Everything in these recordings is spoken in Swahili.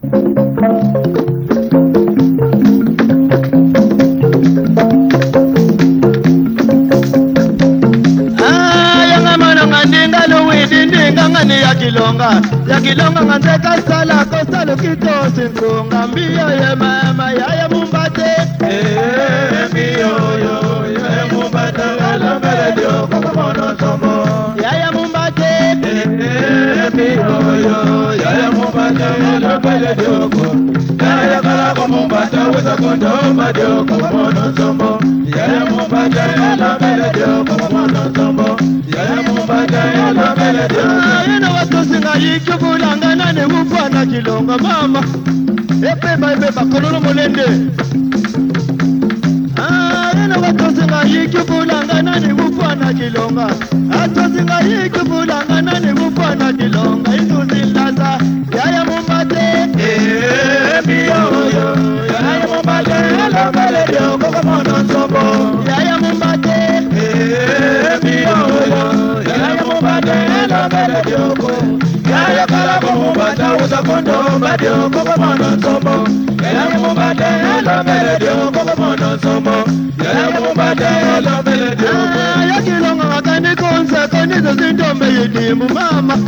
ya kilonga nganzeka sala kosalo kitosi nkunga mbio ye mama ya mumbate mbio yo ya mumbate alambele dio kwa mono somo ya mumbate mbio yo ya mumbate alambele dio ya kala kwa mumbate weza kondomba dio kwa mono somo ya mumbate alambele dio kwa mono somo ya mumbate alambele dio yikubula ngana ne mufana kilonga mama ebeba kololo molende ena watozinga yikubula ngana ne mufana kilonga atozinga yikubula ngana ne mufana kilonga ituzilaza yaya mumbate biyo yaya mumbate alambele dio kwa mono somo yaya mumbate biyo yaya mumbate alambele dio ya kala mumbata uza kondomba dio kwa mono somo ya mumbata alambele dio kwa mono somo ya mumbata alambele dio ya kilonga ngakani konsa konizo zindombe yidimu mama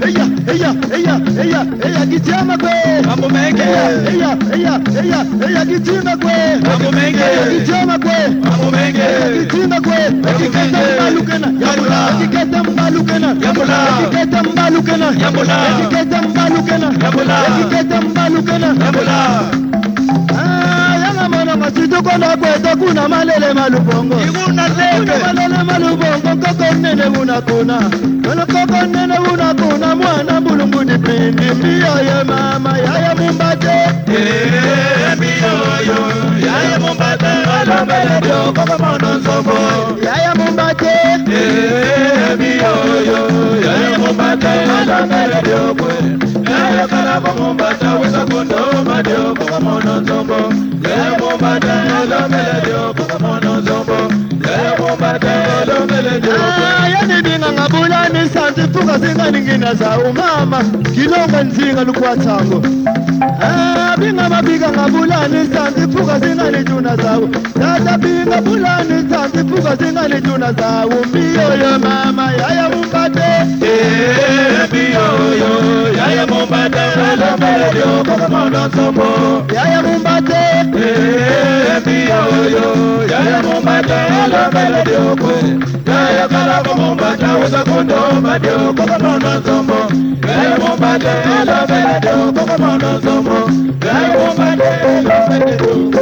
eya kichama kwe mambo mengi eya kichima kwe mambo mengi kichama kwe mambo mengi kichima kwe kiketa mbalukena yamula kiketa mbalukena yamula kiketa mbalukena yamula kiketa mbalukena yamula kiketa mbalukena yamula yanga mwana masito kona kweta kuna malele malubongo iguna lebe malele malubongo koko nene unakuna koko nene unakuna mwana bulungu dipindi mbio ye mama yaya mumbate mbio yo yaya mumbate alambele dio kwa mono somo yaya mumbate mbio yo yaya mumbate alambele dio yaya kala mumbate weza kondomba dio kwa mono somo yaya mumbate alambele dio kwa mono somo yaya mumbate alambele dio yani binga ngabula ni santi fuka zinga ningina za umama kilonga nzinga lukwa tango binga mabiga ngabula ni santi fuka zinga ni tuna zao tata binga bula ni santi fuka zinga ni tuna zao mbio yo mama yaya mumbate mbio yo yaya mumbate alambele dio kwa mono somo yaya mumbate mbio yo yaya mumbate alambele dio yaya kala mumbate uza kondomba dio kwa mono somo yaya mumbate alambele dio kwa mono somo yaya mumbate alambele dio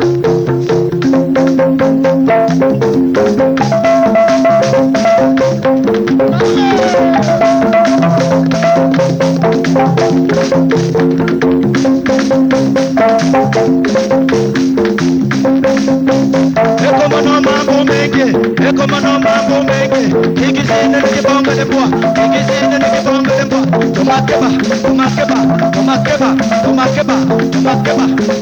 Ekomono mambo mengi ikisinde nikibonga lembwa ikisinde nikibonga lembwa tomakeba